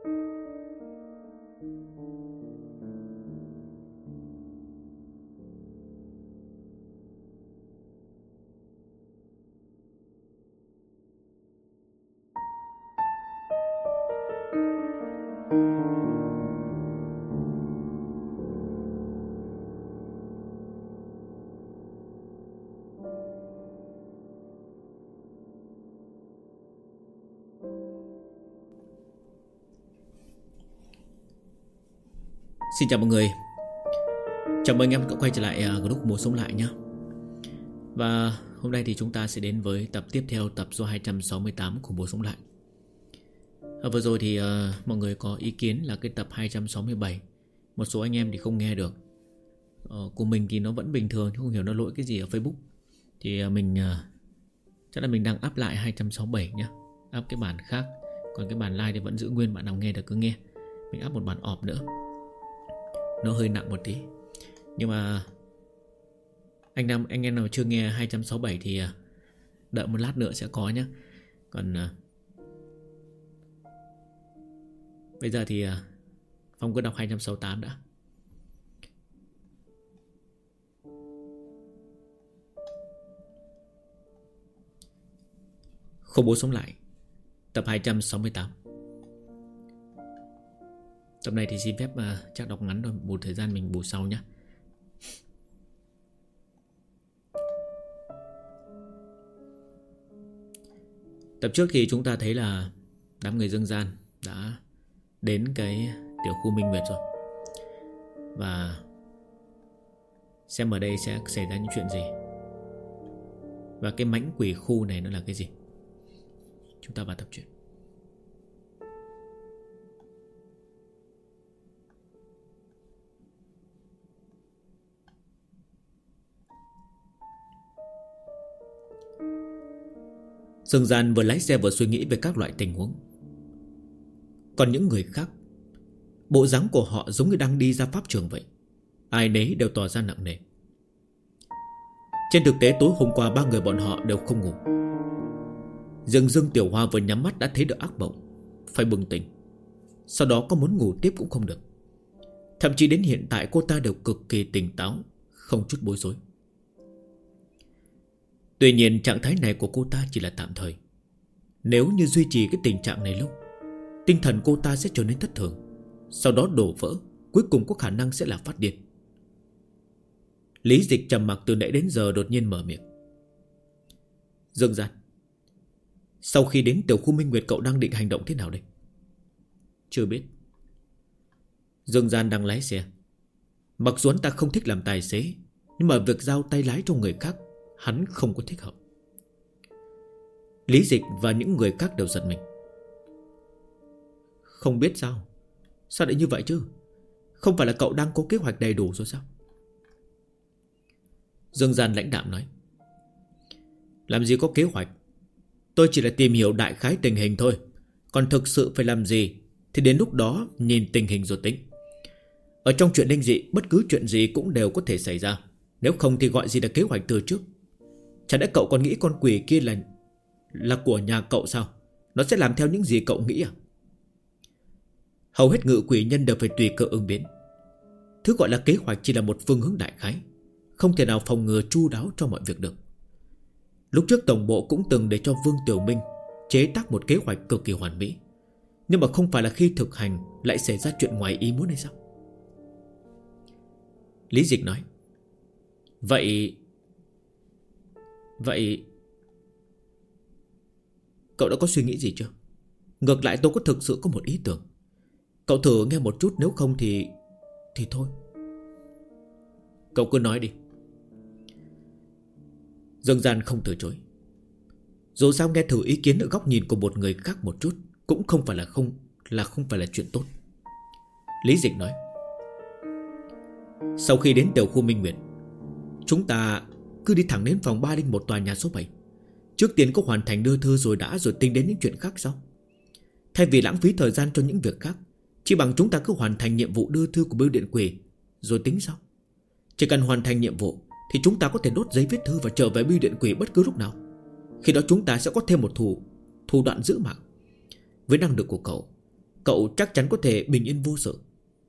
Xin chào mọi người. Chào mừng anh em đã quay trở lại group Mùa Sống Lại nhé. Và hôm nay thì chúng ta sẽ đến với tập tiếp theo, tập số 268 của Mùa Sống Lại. Vừa rồi thì mọi người có ý kiến là cái tập 267 một số anh em thì không nghe được. Của mình thì nó vẫn bình thường, không hiểu nó lỗi cái gì ở Facebook. Thì mình chắc là mình đang up lại 267 nhé. Up cái bản khác. Còn cái bản live thì vẫn giữ nguyên, bạn nào nghe được cứ nghe. Mình up một bản ọp nữa, nó hơi nặng một tí. Nhưng mà anh em nào chưa nghe 267 thì đợi một lát nữa sẽ có nhé. Còn bây giờ thì Phong cứ đọc 268 đã. Không bố sống lại, tập 268. Tập này thì xin phép chắc đọc ngắn thôi, một thời gian mình bù sau nhé. Tập trước thì chúng ta thấy là đám người dương gian đã đến cái tiểu khu Minh Nguyệt rồi. Và xem ở đây sẽ xảy ra những chuyện gì, và cái mãnh quỷ khu này nó là cái gì. Chúng ta vào tập truyện. Dương gian vừa lái xe vừa suy nghĩ về các loại tình huống. Còn những người khác, bộ dáng của họ giống như đang đi ra pháp trường vậy. Ai nấy đều tỏ ra nặng nề. Trên thực tế tối hôm qua ba người bọn họ đều không ngủ. Dương Tiểu Hoa vừa nhắm mắt đã thấy được ác mộng, phải bừng tỉnh. Sau đó có muốn ngủ tiếp cũng không được. Thậm chí đến hiện tại cô ta đều cực kỳ tỉnh táo, không chút bối rối. Tuy nhiên trạng thái này của cô ta chỉ là tạm thời. Nếu như duy trì cái tình trạng này lâu, tinh thần cô ta sẽ trở nên thất thường, sau đó đổ vỡ, cuối cùng có khả năng sẽ là phát điên. Lý Dịch trầm mặc từ nãy đến giờ đột nhiên mở miệng. Dương gian, sau khi đến tiểu khu Minh Nguyệt cậu đang định hành động thế nào đây? Chưa biết. Dương gian đang lái xe. Mặc dù hắn ta không thích làm tài xế, nhưng mà việc giao tay lái cho người khác hắn không có thích hợp. Lý Dịch và những người khác đều giật mình. Không biết sao? Sao lại như vậy chứ? Không phải là cậu đang có kế hoạch đầy đủ rồi sao? Dương gian lãnh đạm nói. Làm gì có kế hoạch? Tôi chỉ là tìm hiểu đại khái tình hình thôi. Còn thực sự phải làm gì thì đến lúc đó nhìn tình hình rồi tính. Ở trong chuyện linh dị, bất cứ chuyện gì cũng đều có thể xảy ra. Nếu không thì gọi gì là kế hoạch từ trước? Chẳng lẽ cậu còn nghĩ con quỷ kia là của nhà cậu sao? Nó sẽ làm theo những gì cậu nghĩ à? Hầu hết ngự quỷ nhân đều phải tùy cơ ứng biến. Thứ gọi là kế hoạch chỉ là một phương hướng đại khái, không thể nào phòng ngừa chu đáo cho mọi việc được. Lúc trước tổng bộ cũng từng để cho Vương Tiểu Minh chế tác một kế hoạch cực kỳ hoàn mỹ, nhưng mà không phải là khi thực hành lại xảy ra chuyện ngoài ý muốn hay sao? Lý Dịch nói. Vậy cậu đã có suy nghĩ gì chưa? Ngược lại tôi có thực sự có một ý tưởng. Cậu thử nghe một chút, nếu không thì thôi. Cậu cứ nói đi. Dương gian không từ chối. Dù sao nghe thử ý kiến ở góc nhìn của một người khác một chút cũng không phải là chuyện tốt. Lý Dịch nói. Sau khi đến tiểu khu Minh Nguyệt, chúng ta cứ đi thẳng đến phòng 301 tòa nhà số 7. Trước tiên có hoàn thành đưa thư rồi tính đến những chuyện khác sao? Thay vì lãng phí thời gian cho những việc khác, chỉ bằng chúng ta cứ hoàn thành nhiệm vụ đưa thư của bưu điện quỷ rồi tính sao? Chỉ cần hoàn thành nhiệm vụ thì chúng ta có thể đốt giấy viết thư và trở về bưu điện quỷ bất cứ lúc nào. Khi đó chúng ta sẽ có thêm một thủ đoạn giữ mạng. Với năng lực của cậu, cậu chắc chắn có thể bình yên vô sự.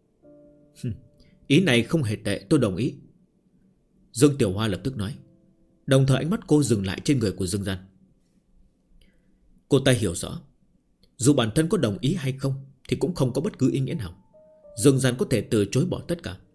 Ý này không hề tệ, tôi đồng ý. Dương Tiểu Hoa lập tức nói. Đồng thời ánh mắt cô dừng lại trên người của Dương Gian. Cô ta hiểu rõ, dù bản thân có đồng ý hay không thì cũng không có bất cứ ý nghĩa nào. Dương Gian có thể từ chối bỏ tất cả.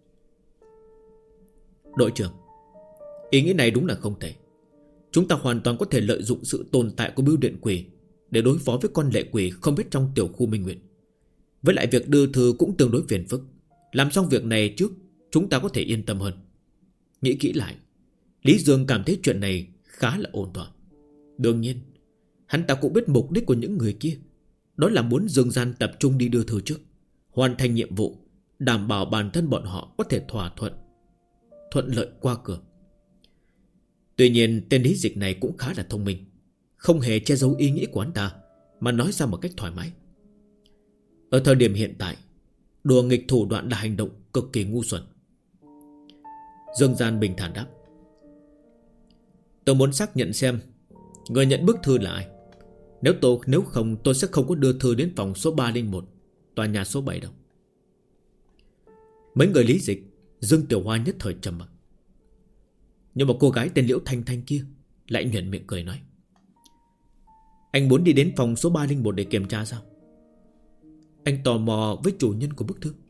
Đội trưởng, ý nghĩ này đúng là không thể. Chúng ta hoàn toàn có thể lợi dụng sự tồn tại của bưu điện quỷ để đối phó với con lệ quỷ không biết trong tiểu khu Minh Nguyện. Với lại việc đưa thư cũng tương đối phiền phức. Làm xong việc này trước, chúng ta có thể yên tâm hơn. Nghĩ kỹ lại, Lý Dương cảm thấy chuyện này khá là ổn thỏa. Đương nhiên, hắn ta cũng biết mục đích của những người kia, đó là muốn Dương Gian tập trung đi đưa thư trước, hoàn thành nhiệm vụ, đảm bảo bản thân bọn họ có thể thỏa thuận lợi qua cửa. Tuy nhiên tên Lý Dịch này cũng khá là thông minh, không hề che giấu ý nghĩ của hắn ta, mà nói ra một cách thoải mái. Ở thời điểm hiện tại, đùa nghịch thủ đoạn là hành động cực kỳ ngu xuẩn. Dương Gian bình thản đáp. Tôi muốn xác nhận xem người nhận bức thư là ai. Nếu không tôi sẽ không có đưa thư đến phòng số 301 tòa nhà số 7 đâu. Mấy người Lý Dịch, Dương Tiểu Hoa nhất thời trầm mặc. Nhưng mà cô gái tên Liễu Thanh Thanh kia lại nhoẻn miệng cười nói. Anh muốn đi đến phòng số 301 để kiểm tra sao? Anh tò mò với chủ nhân của bức thư.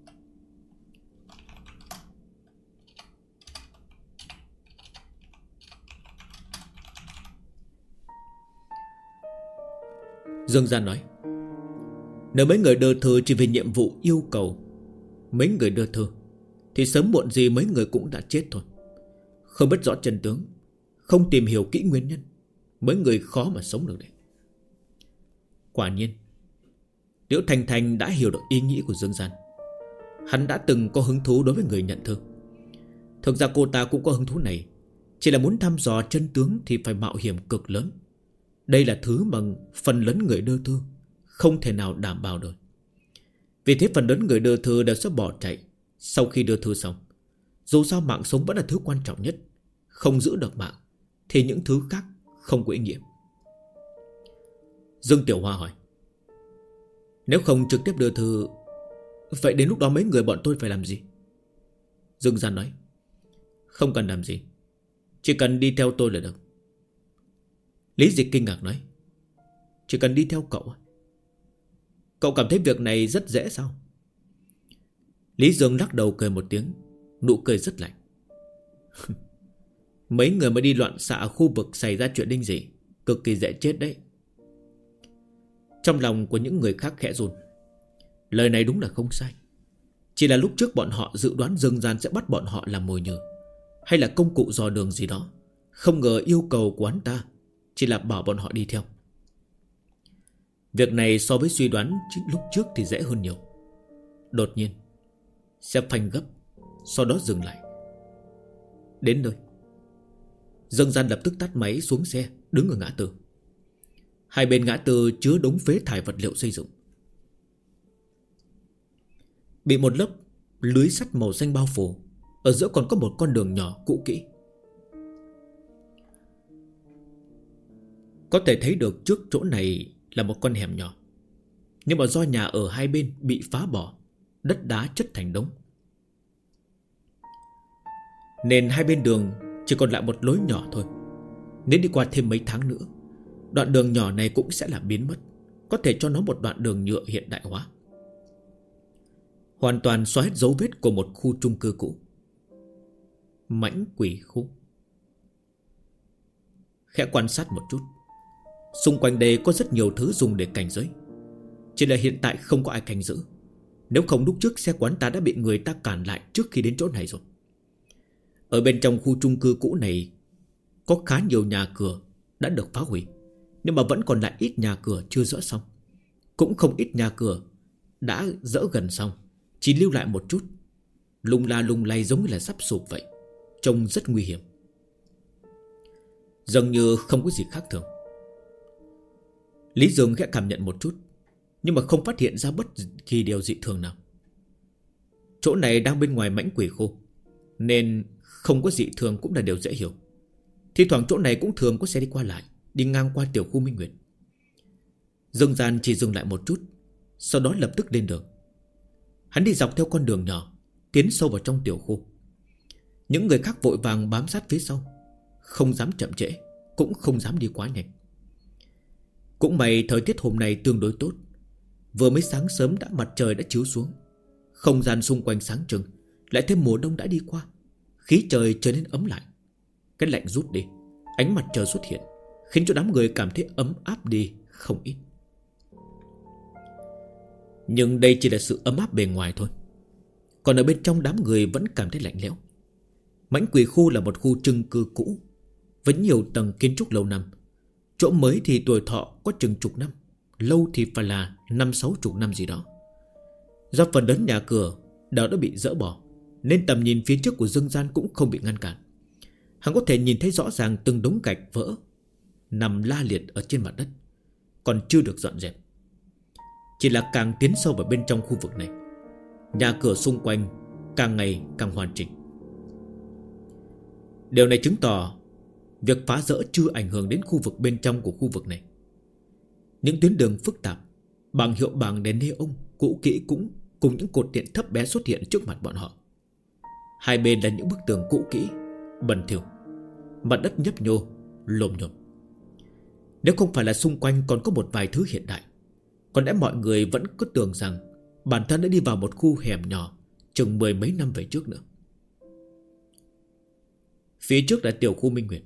Dương Gian nói. Nếu mấy người đưa thư chỉ vì nhiệm vụ yêu cầu mấy người đưa thư thì sớm muộn gì mấy người cũng đã chết thôi. Không biết rõ chân tướng, không tìm hiểu kỹ nguyên nhân, mấy người khó mà sống được đấy. Quả nhiên Liễu Thanh Thanh đã hiểu được ý nghĩ của Dương Gian. Hắn đã từng có hứng thú đối với người nhận thư. Thực ra cô ta cũng có hứng thú này, chỉ là muốn thăm dò chân tướng thì phải mạo hiểm cực lớn. Đây là thứ mà phần lớn người đưa thư không thể nào đảm bảo được. Vì thế phần lớn người đưa thư đều sẽ bỏ chạy sau khi đưa thư xong. Dù sao mạng sống vẫn là thứ quan trọng nhất. Không giữ được mạng thì những thứ khác không có ý nghĩa. Dương Tiểu Hoa hỏi. Nếu không trực tiếp đưa thư, vậy đến lúc đó mấy người bọn tôi phải làm gì? Dương Gian nói. Không cần làm gì, chỉ cần đi theo tôi là được. Lý Dịch kinh ngạc nói. Chỉ cần đi theo cậu? Cậu cảm thấy việc này rất dễ sao? Lý Dương lắc đầu cười một tiếng, nụ cười rất lạnh. Mấy người mới đi loạn xạ ở khu vực xảy ra chuyện đinh dị, cực kỳ dễ chết đấy. Trong lòng của những người khác khẽ run. Lời này đúng là không sai. Chỉ là lúc trước bọn họ dự đoán Dương Gian sẽ bắt bọn họ làm mồi nhử, hay là công cụ dò đường gì đó. Không ngờ yêu cầu của hắn ta chỉ là bảo bọn họ đi theo. Việc này so với suy đoán lúc trước thì dễ hơn nhiều. Đột nhiên xe phanh gấp, sau đó dừng lại. Đến nơi, Dương Gian lập tức tắt máy xuống xe, đứng ở ngã tư. Hai bên ngã tư chứa đống phế thải vật liệu xây dựng, bị một lớp lưới sắt màu xanh bao phủ. Ở giữa còn có một con đường nhỏ cũ kỹ. Có thể thấy được trước chỗ này là một con hẻm nhỏ, nhưng mà do nhà ở hai bên bị phá bỏ, đất đá chất thành đống, nên hai bên đường chỉ còn lại một lối nhỏ thôi. Nếu đi qua thêm mấy tháng nữa, đoạn đường nhỏ này cũng sẽ là biến mất. Có thể cho nó một đoạn đường nhựa hiện đại hóa, hoàn toàn xóa hết dấu vết của một khu chung cư cũ. Mãnh quỷ khu. Khẽ quan sát một chút, xung quanh đây có rất nhiều thứ dùng để cảnh giới. Chỉ là hiện tại không có ai canh giữ. Nếu không lúc trước xe quán ta đã bị người ta cản lại trước khi đến chỗ này rồi. Ở bên trong khu chung cư cũ này có khá nhiều nhà cửa đã được phá hủy, nhưng mà vẫn còn lại ít nhà cửa chưa dỡ xong. Cũng không ít nhà cửa đã dỡ gần xong, chỉ lưu lại một chút, lung la lung lay giống như là sắp sụp vậy. Trông rất nguy hiểm, dường như không có gì khác thường. Lý Dương khẽ cảm nhận một chút, nhưng mà không phát hiện ra bất kỳ điều dị thường nào. Chỗ này đang bên ngoài mãnh quỷ khu, nên không có dị thường cũng là điều dễ hiểu. Thi thoảng chỗ này cũng thường có xe đi qua lại, đi ngang qua tiểu khu Minh Nguyệt. Dương Gian chỉ dừng lại một chút, Sau đó lập tức lên đường. Hắn đi dọc theo con đường nhỏ, tiến sâu vào trong tiểu khu. Những người khác vội vàng bám sát phía sau, không dám chậm trễ, cũng không dám đi quá nhanh. Cũng may thời tiết hôm nay tương đối tốt. Vừa mới sáng sớm mặt trời đã chiếu xuống. Không gian xung quanh sáng trưng. Lại thêm mùa đông đã đi qua. Khí trời trở nên ấm lại. Cái lạnh rút đi, ánh mặt trời xuất hiện, khiến cho đám người cảm thấy ấm áp đi không ít. Nhưng đây chỉ là sự ấm áp bề ngoài thôi. Còn ở bên trong đám người vẫn cảm thấy lạnh lẽo. Mãnh Quỷ Khu là một khu chung cư cũ với nhiều tầng kiến trúc lâu năm. Chỗ mới thì tuổi thọ có chừng chục năm, lâu thì phải là 50-60 năm gì đó. Do phần lớn nhà cửa đã bị dỡ bỏ, nên tầm nhìn phía trước của Dương Gian cũng không bị ngăn cản. Hắn có thể nhìn thấy rõ ràng từng đống gạch vỡ nằm la liệt ở trên mặt đất, còn chưa được dọn dẹp. Chỉ là càng tiến sâu vào bên trong khu vực này, nhà cửa xung quanh càng ngày càng hoàn chỉnh. Điều này chứng tỏ việc phá rỡ chưa ảnh hưởng đến khu vực bên trong của khu vực này. Những tuyến đường phức tạp, bảng hiệu bảng đèn neon cũ kỹ cũng cùng những cột điện thấp bé xuất hiện trước mặt bọn họ. Hai bên là những bức tường cũ kỹ, bẩn thỉu, mặt đất nhấp nhô, lồm nhồm. Nếu không phải là xung quanh còn có một vài thứ hiện đại, còn lẽ mọi người vẫn cứ tưởng rằng bản thân đã đi vào một khu hẻm nhỏ chừng 10 mấy năm về trước nữa. Phía trước là tiểu khu Minh Nguyệt.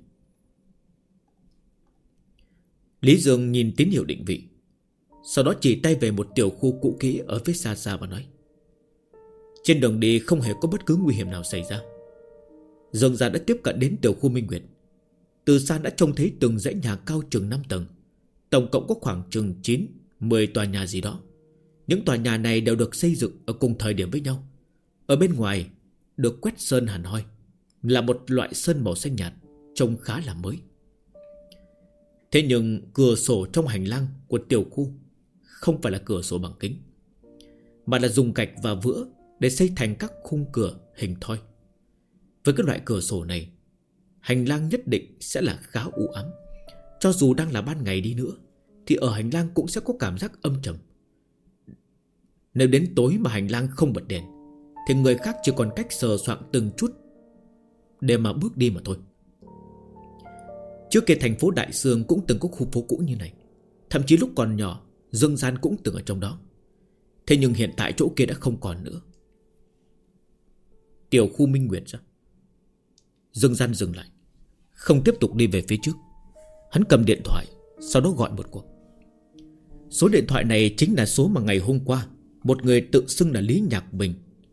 Lý Dương nhìn tín hiệu định vị, sau đó chỉ tay về một tiểu khu cũ kỹ ở phía xa xa và nói: trên đường đi không hề có bất cứ nguy hiểm nào xảy ra. Dương Gia đã tiếp cận đến tiểu khu Minh Nguyệt. Từ xa đã trông thấy từng dãy nhà cao chừng 5 tầng, tổng cộng có khoảng chừng 9-10 tòa nhà gì đó. Những tòa nhà này đều được xây dựng ở cùng thời điểm với nhau. Ở bên ngoài được quét sơn hẳn hoi, là một loại sơn màu xanh nhạt, trông khá là mới. Thế nhưng cửa sổ trong hành lang của tiểu khu không phải là cửa sổ bằng kính, mà là dùng gạch và vữa để xây thành các khung cửa hình thoi. Với cái loại cửa sổ này, hành lang nhất định sẽ là khá u ám. Cho dù đang là ban ngày đi nữa thì ở hành lang cũng sẽ có cảm giác âm trầm. Nếu đến tối mà hành lang không bật đèn thì người khác chỉ còn cách sờ soạng từng chút để mà bước đi mà thôi. Trước kia thành phố Đại Sương cũng từng có khu phố cũ như này. Thậm chí lúc còn nhỏ Dương Gian cũng từng ở trong đó. Thế nhưng hiện tại chỗ kia đã không còn nữa. Tiểu khu Minh Nguyệt sao? Dương Gian dừng lại, không tiếp tục đi về phía trước. Hắn cầm điện thoại, sau đó gọi một cuộc. Số điện thoại này chính là số mà ngày hôm qua một người tự xưng là Lý Nhạc Bình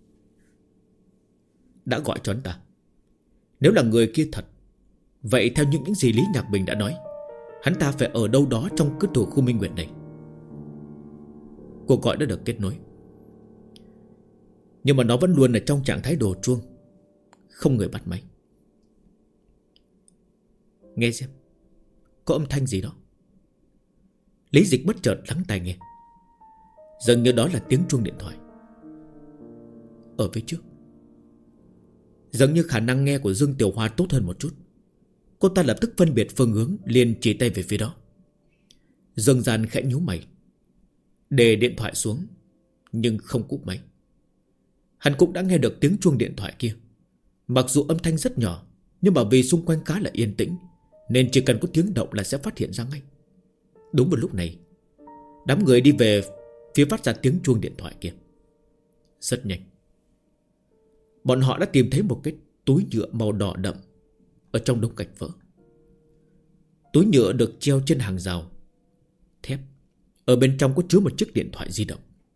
đã gọi cho hắn ta. Nếu là người kia thật, vậy theo những gì Lý Nhạc Bình đã nói, hắn ta phải ở đâu đó trong cái tiểu khu Minh Nguyệt này. Cuộc gọi đã được kết nối, nhưng mà nó vẫn luôn ở trong trạng thái đổ chuông, không người bắt máy. Nghe xem, có âm thanh gì đó. Lý Dịch bất chợt lắng tai nghe. Dường như đó là tiếng chuông điện thoại. Ở phía trước, dường như khả năng nghe của Dương Tiểu Hoa tốt hơn một chút. Cô ta lập tức phân biệt phương hướng, liền chỉ tay về phía đó. Dương Gian khẽ nhíu mày, để điện thoại xuống, nhưng không cúp máy. Hắn cũng đã nghe được tiếng chuông điện thoại kia. Mặc dù âm thanh rất nhỏ, nhưng mà vì xung quanh khá là yên tĩnh, nên chỉ cần có tiếng động là sẽ phát hiện ra ngay. Đúng vào lúc này, đám người đi về phía phát ra tiếng chuông điện thoại kia. Rất nhanh, bọn họ đã tìm thấy một cái túi nhựa màu đỏ đậm ở trong đống gạch vỡ. Túi nhựa được treo trên hàng rào thép, ở bên trong có chứa một chiếc điện thoại di động.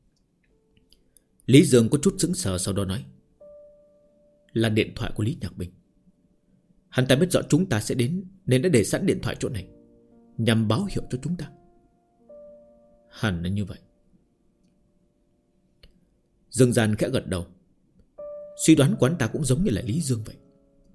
Lý Dương có chút sững sờ, sau đó nói: là điện thoại của Lý Nhạc Bình. Hắn ta biết rõ chúng ta sẽ đến, nên đã để sẵn điện thoại chỗ này nhằm báo hiệu cho chúng ta. Hẳn là như vậy. Dương Gian khẽ gật đầu. Suy đoán của hắn ta cũng giống như là Lý Dương vậy.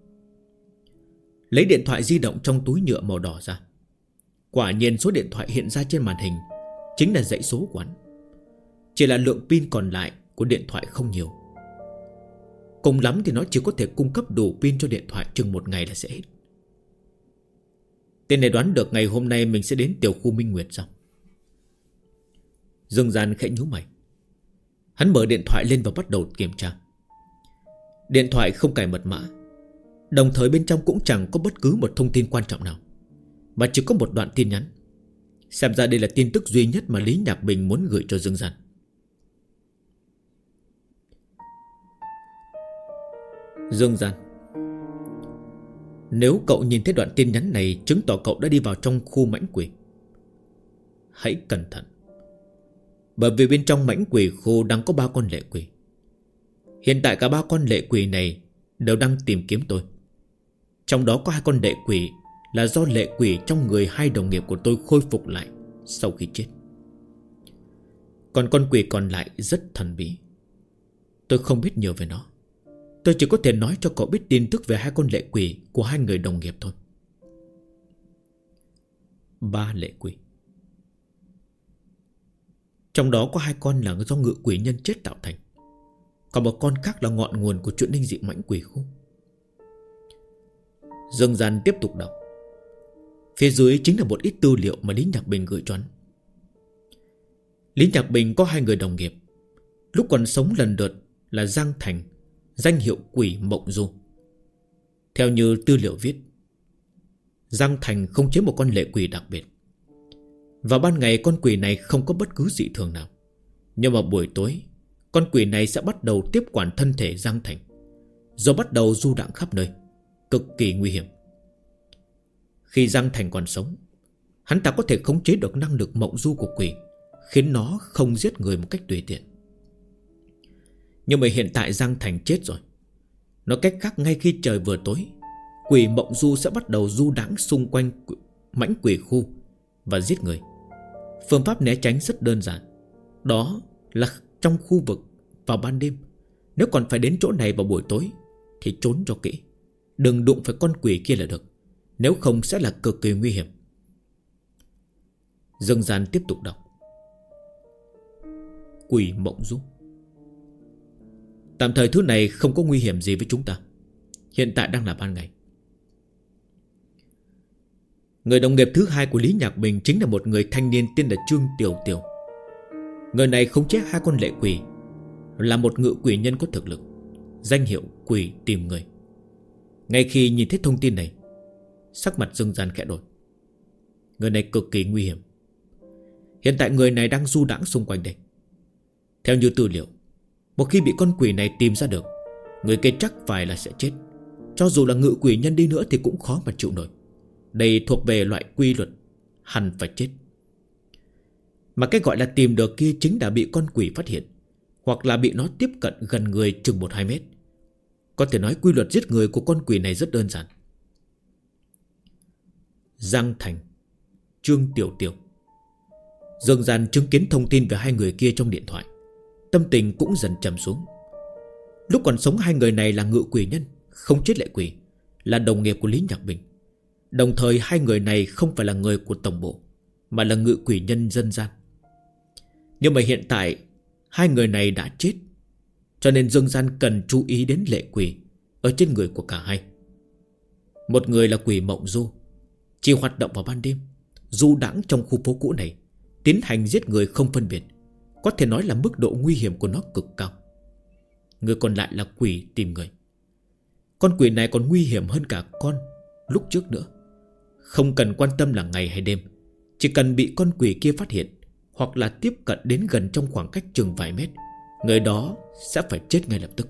Lấy điện thoại di động trong túi nhựa màu đỏ ra. Quả nhiên số điện thoại hiện ra trên màn hình chính là dãy số của hắn. Chỉ là lượng pin còn lại của điện thoại không nhiều. Cùng lắm thì nó chỉ có thể cung cấp đủ pin cho điện thoại chừng một ngày là sẽ hết. Tên này đoán được ngày hôm nay mình sẽ đến tiểu khu Minh Nguyệt sao? Dương Gian khẽ nhíu mày. Hắn mở điện thoại lên và bắt đầu kiểm tra. Điện thoại không cài mật mã, đồng thời bên trong cũng chẳng có bất cứ một thông tin quan trọng nào, mà chỉ có một đoạn tin nhắn. Xem ra đây là tin tức duy nhất mà Lý Nhạc Bình muốn gửi cho Dương Gian. Dương Gian, nếu cậu nhìn thấy đoạn tin nhắn này, chứng tỏ cậu đã đi vào trong khu mãnh quỷ. Hãy cẩn thận, bởi vì bên trong mãnh quỷ khu đang có 3 con lệ quỷ. Hiện tại cả 3 con lệ quỷ này đều đang tìm kiếm tôi. Trong đó có 2 con lệ quỷ là do lệ quỷ trong người 2 đồng nghiệp của tôi khôi phục lại sau khi chết. Còn con quỷ còn lại rất thần bí. Tôi không biết nhiều về nó. Tôi chỉ có thể nói cho cậu biết tin tức về 2 con lệ quỷ của 2 người đồng nghiệp thôi. 3 lệ quỷ. Trong đó có 2 con là do ngự quỷ nhân chết tạo thành, còn một con khác là ngọn nguồn của chuyện linh dị mãnh quỷ khu. Dương Gian tiếp tục đọc. Phía dưới chính là một ít tư liệu mà Lý Nhạc Bình gửi cho hắn. Lý Nhạc Bình có 2 người đồng nghiệp, lúc còn sống lần lượt là Giang Thành, danh hiệu quỷ Mộng Du. Theo như tư liệu viết, Giang Thành khống chế một con lệ quỷ đặc biệt. Vào ban ngày con quỷ này không có bất cứ dị thường nào, nhưng mà buổi tối con quỷ này sẽ bắt đầu tiếp quản thân thể Giang Thành, rồi bắt đầu du đãng khắp nơi, cực kỳ nguy hiểm. Khi Giang Thành còn sống, hắn ta có thể khống chế được năng lực mộng du của quỷ, khiến nó không giết người một cách tùy tiện. Nhưng mà hiện tại Giang Thành chết rồi. Nói cách khác, ngay khi trời vừa tối, quỷ mộng du sẽ bắt đầu du đãng xung quanh mãnh quỷ khu và giết người. Phương pháp né tránh rất đơn giản, đó là trong khu vực vào ban đêm. Nếu còn phải đến chỗ này vào buổi tối thì trốn cho kỹ, đừng đụng phải con quỷ kia là được, nếu không sẽ là cực kỳ nguy hiểm. Dương Gian tiếp tục đọc. Quỷ mộng du. Tạm thời thứ này không có nguy hiểm gì với chúng ta. Hiện tại đang là ban ngày. Người đồng nghiệp thứ 2 của Lý Nhạc Bình chính là một người thanh niên tên là Trương Tiểu Tiểu. Người này khống chế 2 con lệ quỷ, là một ngự quỷ nhân có thực lực, danh hiệu quỷ tìm người. Ngay khi nhìn thấy thông tin này, sắc mặt Dương Gian khẽ đổi. Người này cực kỳ nguy hiểm. Hiện tại người này đang du đãng xung quanh đây. Theo như tư liệu, một khi bị con quỷ này tìm ra được, người kia chắc phải là sẽ chết. Cho dù là ngự quỷ nhân đi nữa thì cũng khó mà chịu nổi. Đây thuộc về loại quy luật hẳn phải chết. Mà cái gọi là tìm được kia chính là bị con quỷ phát hiện, hoặc là bị nó tiếp cận gần người chừng 1-2 mét. Có thể nói quy luật giết người của con quỷ này rất đơn giản. Giang Thành, Trương Tiểu Tiểu. Dương Gian chứng kiến thông tin về 2 người kia trong điện thoại, tâm tình cũng dần trầm xuống. Lúc còn sống 2 người này là ngự quỷ nhân, không chết lệ quỷ, là đồng nghiệp của Lý Nhạc Bình. Đồng thời 2 người này không phải là người của tổng bộ, mà là ngự quỷ nhân dân gian. Nhưng mà hiện tại 2 người này đã chết, cho nên Dương Gian cần chú ý đến lệ quỷ ở trên người của cả hai. Một người là quỷ Mộng Du, chỉ hoạt động vào ban đêm, du đãng trong khu phố cũ này, tiến hành giết người không phân biệt. Có thể nói là mức độ nguy hiểm của nó cực cao. Người còn lại là quỷ tìm người. Con quỷ này còn nguy hiểm hơn cả con lúc trước nữa. Không cần quan tâm là ngày hay đêm, chỉ cần bị con quỷ kia phát hiện, hoặc là tiếp cận đến gần trong khoảng cách chừng vài mét, người đó sẽ phải chết ngay lập tức.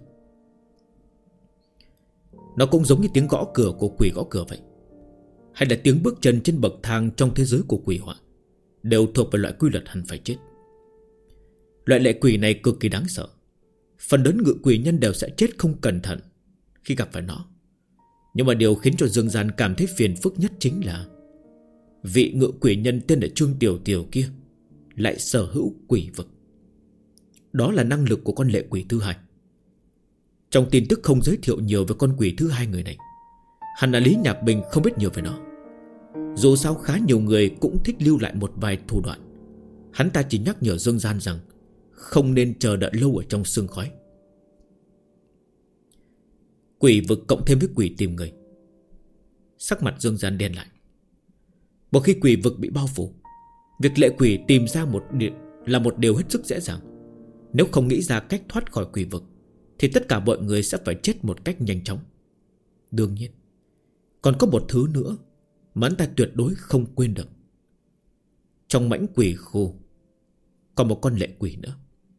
Nó cũng giống như tiếng gõ cửa của quỷ gõ cửa vậy, hay là tiếng bước chân trên bậc thang trong thế giới của quỷ họa, đều thuộc về loại quy luật hẳn phải chết. Loại lệ quỷ này cực kỳ đáng sợ. Phần lớn ngự quỷ nhân đều sẽ chết không cẩn thận khi gặp phải nó. Nhưng mà điều khiến cho Dương Gian cảm thấy phiền phức nhất chính là vị ngự quỷ nhân tên là Trương Tiểu Tiểu kia lại sở hữu quỷ vực. Đó là năng lực của con lệ quỷ thứ 2. Trong tin tức không giới thiệu nhiều về con quỷ thứ 2 người này. Hẳn là Lý Nhạc Bình không biết nhiều về nó. Dù sao khá nhiều người cũng thích lưu lại một vài thủ đoạn. Hắn ta chỉ nhắc nhở Dương Gian rằng không nên chờ đợi lâu ở trong sương khói. Quỷ vực cộng thêm với quỷ tìm người. Sắc mặt Dương Gian đen lại. Một khi quỷ vực bị bao phủ, việc lệ quỷ tìm ra là một điều hết sức dễ dàng. Nếu không nghĩ ra cách thoát khỏi quỷ vực thì tất cả mọi người sẽ phải chết một cách nhanh chóng. Đương nhiên còn có một thứ nữa mà anh ta tuyệt đối không quên được. Trong mãnh quỷ khu còn một con lệ quỷ nữa.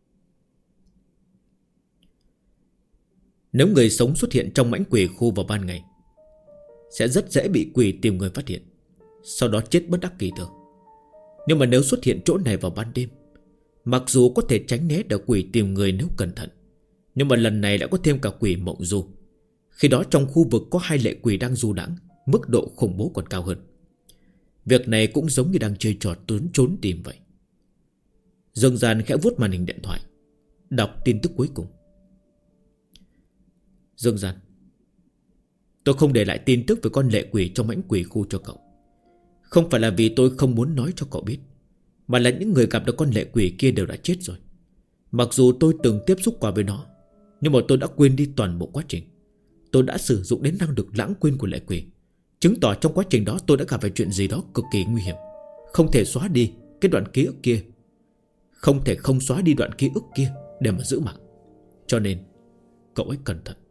Nếu người sống xuất hiện trong mãnh quỷ khu vào ban ngày sẽ rất dễ bị quỷ tìm người phát hiện, sau đó chết bất đắc kỳ tử. Nhưng mà nếu xuất hiện chỗ này vào ban đêm, mặc dù có thể tránh né được quỷ tìm người nếu cẩn thận, nhưng mà lần này đã có thêm cả quỷ mộng du. Khi đó trong khu vực có 2 lệ quỷ đang du đãng, mức độ khủng bố còn cao hơn. Việc này cũng giống như đang chơi trò trốn tìm vậy. Dương Gian khẽ vuốt màn hình điện thoại, đọc tin tức cuối cùng. Dương Gian, tôi không để lại tin tức về con lệ quỷ trong mãnh quỷ khu cho cậu. Không phải là vì tôi không muốn nói cho cậu biết, mà là những người gặp được con lệ quỷ kia đều đã chết rồi. Mặc dù tôi từng tiếp xúc qua với nó, nhưng mà tôi đã quên đi toàn bộ quá trình. Tôi đã sử dụng đến năng lực lãng quên của lệ quỷ, chứng tỏ trong quá trình đó tôi đã gặp phải chuyện gì đó cực kỳ nguy hiểm. Không thể xóa đi cái đoạn ký ức kia, không thể không xóa đi đoạn ký ức kia để mà giữ mạng. Cho nên cậu ấy cẩn thận.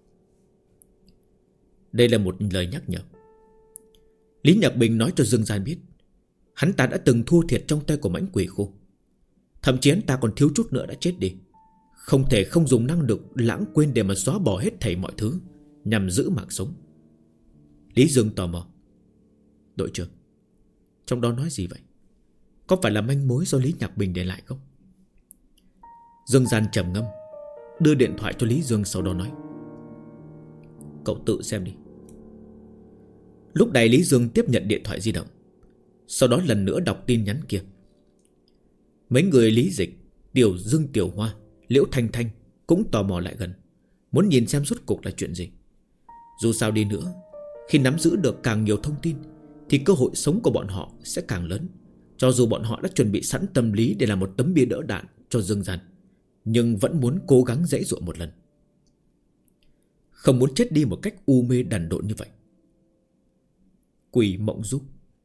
Đây là một lời nhắc nhở. Lý Nhạc Bình nói cho Dương Gian biết hắn ta đã từng thua thiệt trong tay của mãnh quỷ khu. Thậm chí hắn ta còn thiếu chút nữa đã chết đi. Không thể không dùng năng lực lãng quên để mà xóa bỏ hết thảy mọi thứ nhằm giữ mạng sống. Lý Dương tò mò. Đội trưởng, trong đó nói gì vậy? Có phải là manh mối do Lý Nhạc Bình để lại không? Dương Gian trầm ngâm, đưa điện thoại cho Lý Dương, sau đó nói: Cậu tự xem đi. Lúc này Lý Dương tiếp nhận điện thoại di động, sau đó lần nữa đọc tin nhắn kia. Mấy người Lý Dịch, Dương Tiểu Hoa, Liễu Thanh Thanh cũng tò mò lại gần, muốn nhìn xem rốt cuộc là chuyện gì. Dù sao đi nữa, khi nắm giữ được càng nhiều thông tin thì cơ hội sống của bọn họ sẽ càng lớn. Cho dù bọn họ đã chuẩn bị sẵn tâm lý để làm một tấm bia đỡ đạn cho Dương Gian, nhưng vẫn muốn cố gắng giãy giụa một lần. Không muốn chết đi một cách u mê đần độn như vậy. Quỷ mộng du,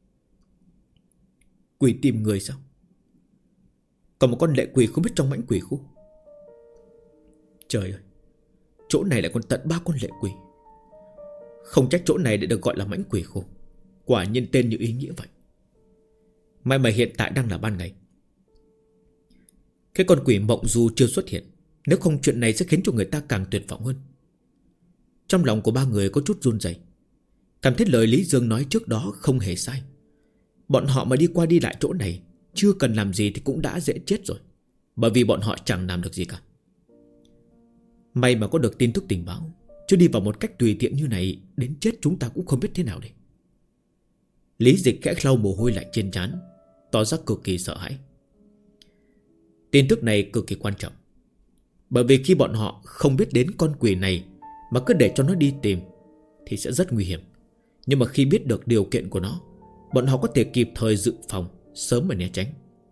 quỷ tìm người sao? Còn một con lệ quỷ không biết trong mãnh quỷ khu. Trời ơi, chỗ này lại còn tận 3 con lệ quỷ. Không trách chỗ này để được gọi là mãnh quỷ khu. Quả nhiên tên như ý nghĩa vậy. May mà hiện tại đang là ban ngày. Cái con quỷ mộng du chưa xuất hiện, nếu không chuyện này sẽ khiến cho người ta càng tuyệt vọng hơn. Trong lòng của 3 người có chút run rẩy, cảm thấy lời Lý Dương nói trước đó không hề sai. Bọn họ mà đi qua đi lại chỗ này, chưa cần làm gì thì cũng đã dễ chết rồi, bởi vì bọn họ chẳng làm được gì cả. May mà có được tin tức tình báo, chứ đi vào một cách tùy tiện như này, đến chết chúng ta cũng không biết thế nào đây. Lý Dịch khẽ lau mồ hôi lạnh trên trán, tỏ ra cực kỳ sợ hãi. Tin tức này cực kỳ quan trọng, bởi vì khi bọn họ không biết đến con quỷ này mà cứ để cho nó đi tìm thì sẽ rất nguy hiểm. Nhưng mà khi biết được điều kiện của nó, bọn họ có thể kịp thời dự phòng, sớm mà né tránh.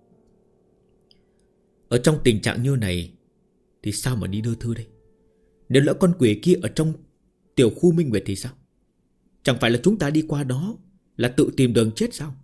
Ở trong tình trạng như này thì sao mà đi đưa thư đây? Nếu lỡ con quỷ kia ở trong tiểu khu Minh Nguyệt thì sao? Chẳng phải là chúng ta đi qua đó là tự tìm đường chết sao?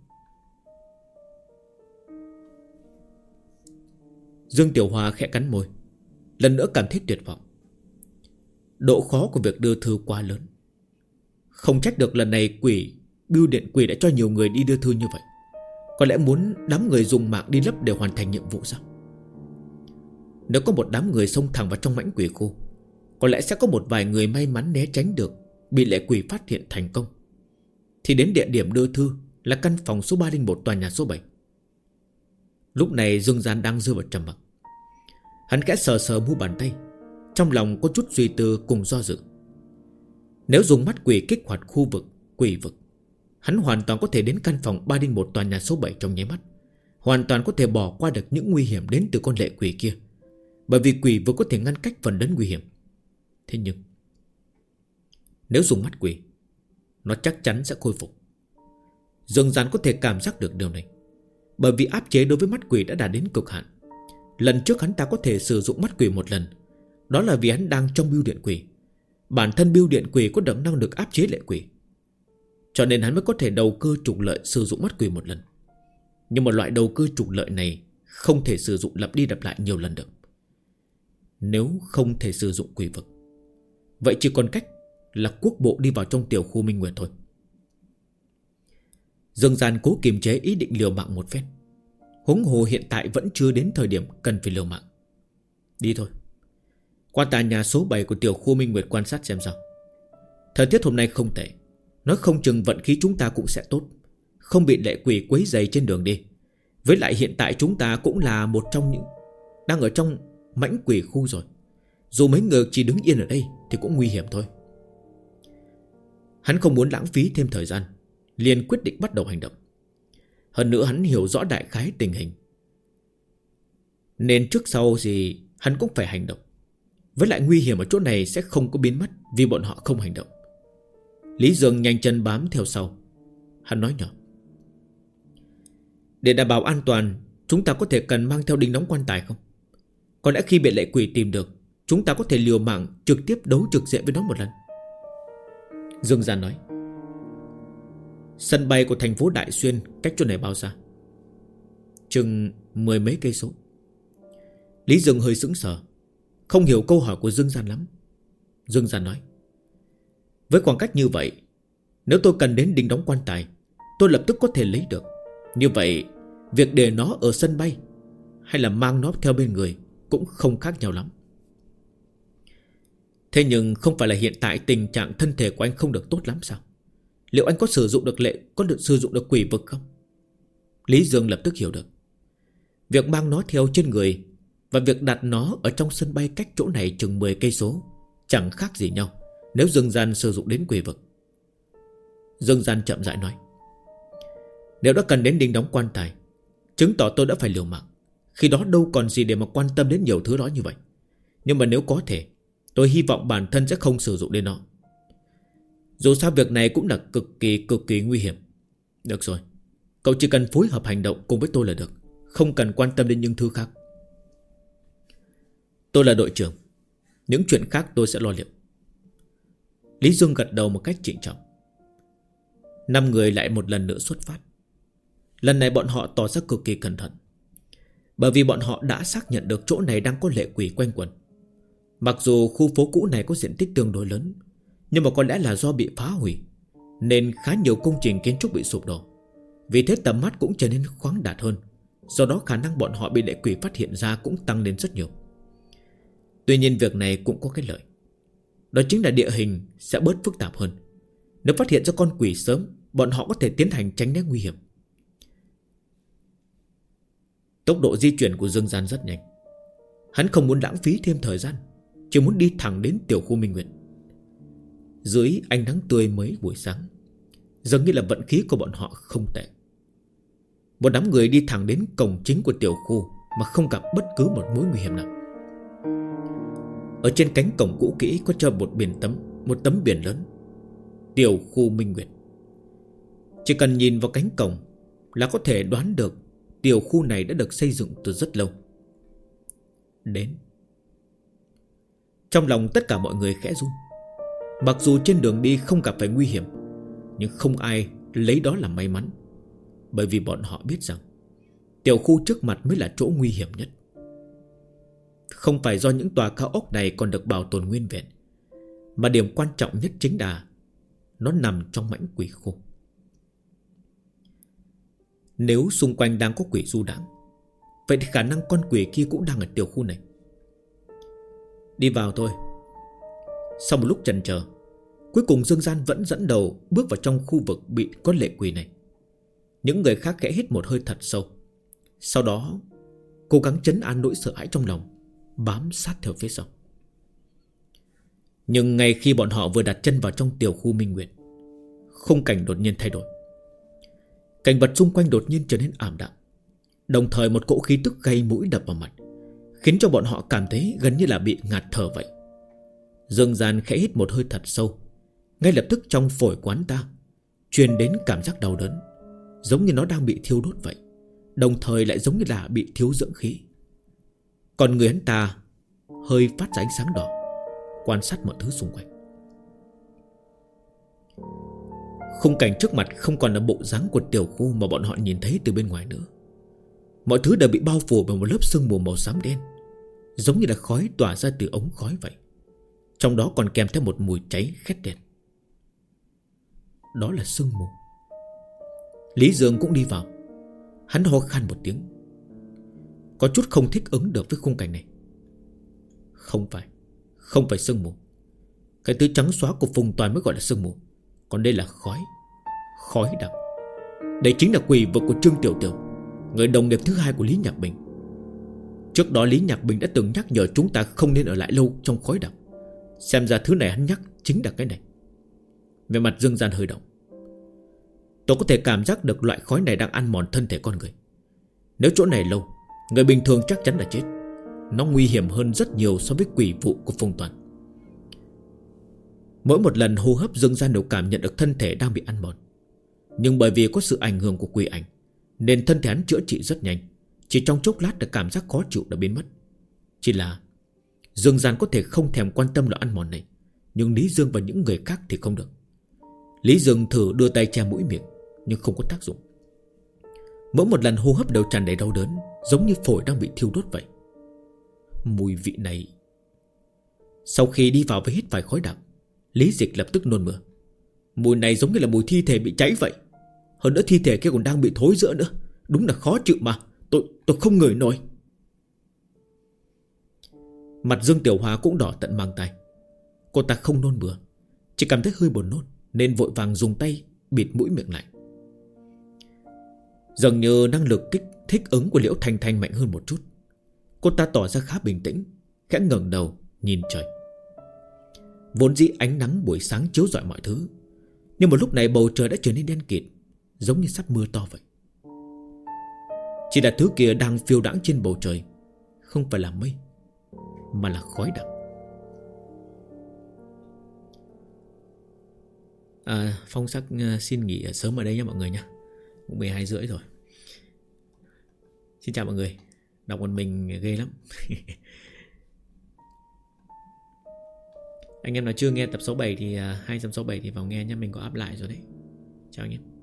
Dương Tiểu Hoa khẽ cắn môi, lần nữa cảm thấy tuyệt vọng. Độ khó của việc đưa thư quá lớn. Không trách được lần này bưu điện quỷ đã cho nhiều người đi đưa thư như vậy. Có lẽ muốn đám người dùng mạng đi lấp để hoàn thành nhiệm vụ sao? Nếu có một đám người xông thẳng vào trong mãnh quỷ khu, có lẽ sẽ có một vài người may mắn né tránh được, bị lệ quỷ phát hiện thành công, thì đến địa điểm đưa thư là căn phòng số 301 tòa nhà số 7. Lúc này Dương Gian đang rơi vào trầm mặc. Hắn khẽ sờ sờ mu bàn tay, trong lòng có chút suy tư cùng do dự. Nếu dùng mắt quỷ kích hoạt khu vực quỷ vực, hắn hoàn toàn có thể đến căn phòng 301 tòa nhà số 7 trong nháy mắt, hoàn toàn có thể bỏ qua được những nguy hiểm đến từ con lệ quỷ kia, bởi vì quỷ vực có thể ngăn cách phần lớn nguy hiểm. Thế nhưng nếu dùng mắt quỷ, nó chắc chắn sẽ khôi phục. Dương Gian có thể cảm giác được điều này, bởi vì áp chế đối với mắt quỷ đã đạt đến cực hạn. Lần trước hắn ta có thể sử dụng mắt quỷ một lần, đó là vì hắn đang trong bưu điện quỷ. Bản thân bưu điện quỷ có đậm năng lực áp chế lệ quỷ, cho nên hắn mới có thể đầu cơ trục lợi sử dụng mắt quỷ một lần. Nhưng mà loại đầu cơ trục lợi này không thể sử dụng lặp đi lặp lại nhiều lần được. Nếu không thể sử dụng quỷ vực, vậy chỉ còn cách là quốc bộ đi vào trong tiểu khu Minh Nguyệt thôi. Dương Gian cố kiềm chế ý định liều mạng một phen. Huống hồ hiện tại vẫn chưa đến thời điểm cần phải liều mạng. Đi thôi. Qua tòa nhà số 7 của tiểu khu Minh Nguyệt quan sát xem sao. Thời tiết hôm nay không tệ, nói không chừng vận khí chúng ta cũng sẽ tốt, không bị lệ quỷ quấy rầy trên đường đi. Với lại hiện tại chúng ta cũng là một trong những đang ở trong mãnh quỷ khu rồi. Dù mấy người chỉ đứng yên ở đây thì cũng nguy hiểm thôi. Hắn không muốn lãng phí thêm thời gian, liền quyết định bắt đầu hành động. Hơn nữa hắn hiểu rõ đại khái tình hình, nên trước sau gì hắn cũng phải hành động. Với lại nguy hiểm ở chỗ này sẽ không có biến mất vì bọn họ không hành động. Lý Dương nhanh chân bám theo sau. Hắn nói nhỏ: để đảm bảo an toàn, chúng ta có thể cần mang theo đinh đóng quan tài không? Có lẽ khi bị lệ quỷ tìm được, chúng ta có thể liều mạng trực tiếp đấu trực diện với nó một lần. Dương Gian nói: sân bay của thành phố Đại Xuyên cách chỗ này bao xa? Chừng 10 mấy cây số. Lý Dương hơi sững sờ, không hiểu câu hỏi của Dương Gian lắm. Dương Gian nói: với khoảng cách như vậy, nếu tôi cần đến đinh đóng quan tài, tôi lập tức có thể lấy được. Như vậy, việc để nó ở sân bay hay là mang nó theo bên người cũng không khác nhau lắm. Thế nhưng không phải là hiện tại tình trạng thân thể của anh không được tốt lắm sao? Liệu anh có sử dụng được quỷ vực không? Lý Dương lập tức hiểu được. Việc mang nó theo trên người và việc đặt nó ở trong sân bay cách chỗ này chừng 10 cây số chẳng khác gì nhau nếu Dương Gian sử dụng đến quỷ vực. Dương Gian chậm rãi nói: nếu đã cần đến đinh đóng quan tài, chứng tỏ tôi đã phải liều mạng. Khi đó đâu còn gì để mà quan tâm đến nhiều thứ đó như vậy. Nhưng mà nếu có thể, tôi hy vọng bản thân sẽ không sử dụng đến nó. Dù sao việc này cũng là cực kỳ nguy hiểm. Được rồi, cậu chỉ cần phối hợp hành động cùng với tôi là được, không cần quan tâm đến những thứ khác. Tôi là đội trưởng, những chuyện khác tôi sẽ lo liệu. Lý Dương gật đầu một cách trịnh trọng. 5 người lại một lần nữa xuất phát. Lần này bọn họ tỏ ra cực kỳ cẩn thận, bởi vì bọn họ đã xác nhận được chỗ này đang có lệ quỷ quanh quẩn. Mặc dù khu phố cũ này có diện tích tương đối lớn, nhưng mà có lẽ là do bị phá hủy, nên khá nhiều công trình kiến trúc bị sụp đổ. Vì thế tầm mắt cũng trở nên khoáng đạt hơn. Do đó khả năng bọn họ bị lệ quỷ phát hiện ra cũng tăng lên rất nhiều. Tuy nhiên việc này cũng có cái lợi, đó chính là địa hình sẽ bớt phức tạp hơn. Nếu phát hiện ra con quỷ sớm, bọn họ có thể tiến hành tránh né nguy hiểm. Tốc độ di chuyển của Dương Gian rất nhanh. Hắn không muốn lãng phí thêm thời gian, chỉ muốn đi thẳng đến tiểu khu Minh Nguyệt. Dưới ánh nắng tươi mới buổi sáng, dường như là vận khí của bọn họ không tệ. Một đám người đi thẳng đến cổng chính của tiểu khu mà không gặp bất cứ một mối nguy hiểm nào. Ở trên cánh cổng cũ kỹ có treo một tấm biển lớn: tiểu khu Minh Nguyệt. Chỉ cần nhìn vào cánh cổng là có thể đoán được tiểu khu này đã được xây dựng từ rất lâu. Đến. Trong lòng tất cả mọi người khẽ run. Mặc dù trên đường đi không gặp phải nguy hiểm, nhưng không ai lấy đó làm may mắn, bởi vì bọn họ biết rằng tiểu khu trước mặt mới là chỗ nguy hiểm nhất. Không phải do những tòa cao ốc này còn được bảo tồn nguyên vẹn, mà điểm quan trọng nhất chính là nó nằm trong mãnh quỷ khu. Nếu xung quanh đang có quỷ du đãng, vậy thì khả năng con quỷ kia cũng đang ở tiểu khu này. Đi vào thôi. Sau một lúc chần chờ, cuối cùng Dương Gian vẫn dẫn đầu bước vào trong khu vực bị có lệ quỷ này. Những người khác khẽ hít một hơi thật sâu, sau đó cố gắng trấn an nỗi sợ hãi trong lòng, bám sát theo phía sau. Nhưng ngay khi bọn họ vừa đặt chân vào trong tiểu khu Minh Nguyệt, khung cảnh đột nhiên thay đổi. Cảnh vật xung quanh đột nhiên trở nên ảm đạm, đồng thời một cỗ khí tức gây mũi đập vào mặt, khiến cho bọn họ cảm thấy gần như là bị ngạt thở vậy. Dương Gian khẽ hít một hơi thật sâu. Ngay lập tức trong phổi của hắn ta truyền đến cảm giác đau đớn, giống như nó đang bị thiêu đốt vậy, đồng thời lại giống như là bị thiếu dưỡng khí. Còn người hắn ta hơi phát ra ánh sáng đỏ, quan sát mọi thứ xung quanh. Khung cảnh trước mặt không còn là bộ dáng của tiểu khu mà bọn họ nhìn thấy từ bên ngoài nữa. Mọi thứ đều bị bao phủ bởi một lớp sương mù màu xám đen, giống như là khói tỏa ra từ ống khói vậy. Trong đó còn kèm theo một mùi cháy khét đen. Đó là sương mù. Lý Dương cũng đi vào. Hắn ho khan một tiếng, có chút không thích ứng được với khung cảnh này. Không phải sương mù. Cái thứ trắng xóa của vùng toàn mới gọi là sương mù. Còn đây là khói. Khói đặc. Đây chính là quỷ vực của Trương Tiểu Tiểu, người đồng nghiệp thứ hai của Lý Nhạc Bình. Trước đó Lý Nhạc Bình đã từng nhắc nhở chúng ta không nên ở lại lâu trong khói đặc. Xem ra thứ này hắn nhắc chính là cái này. Về mặt Dương Gian hơi động. Tôi có thể cảm giác được loại khói này đang ăn mòn thân thể con người. Nếu chỗ này lâu, người bình thường chắc chắn là chết. Nó nguy hiểm hơn rất nhiều so với quỷ vụ của Phong Toàn. Mỗi một lần hô hấp, Dương Gian đều cảm nhận được thân thể đang bị ăn mòn. Nhưng bởi vì có sự ảnh hưởng của quỷ ảnh, nên thân thể hắn chữa trị rất nhanh. Chỉ trong chốc lát là cảm giác khó chịu đã biến mất. Chỉ là Dương Gian có thể không thèm quan tâm loại ăn mòn này, nhưng Lý Dương và những người khác thì không được. Lý Dương thử đưa tay che mũi miệng, nhưng không có tác dụng. Mỗi một lần hô hấp đều tràn đầy đau đớn, giống như phổi đang bị thiêu đốt vậy. Mùi vị này. Sau khi đi vào và hít phải khói đặc, Lý Dịch lập tức nôn mửa. Mùi này giống như là mùi thi thể bị cháy vậy. Hơn nữa thi thể kia còn đang bị thối rữa nữa. Đúng là khó chịu mà. Tôi không ngửi nổi. Mặt Dương Tiểu Hoa cũng đỏ tận mang tay. Cô ta không nôn mửa, chỉ cảm thấy hơi buồn nôn, nên vội vàng dùng tay bịt mũi miệng lại. Dường như năng lực kích thích ứng của Liễu Thanh Thanh mạnh hơn một chút. Cô ta tỏ ra khá bình tĩnh, khẽ ngẩng đầu nhìn trời. Vốn dĩ ánh nắng buổi sáng chiếu rọi mọi thứ, nhưng một lúc này bầu trời đã trở nên đen kịt, giống như sắp mưa to vậy. Chỉ là thứ kia đang phiêu đãng trên bầu trời không phải là mây, mà là khói đặc. Phong Sắc xin nghỉ sớm ở đây nha mọi người nha. Cũng 12 rưỡi rồi. Xin chào mọi người. Đọc một mình ghê lắm. Anh em nào chưa nghe tập 67 thì 267 thì vào nghe nhé. Mình có up lại rồi đấy. Chào anh em.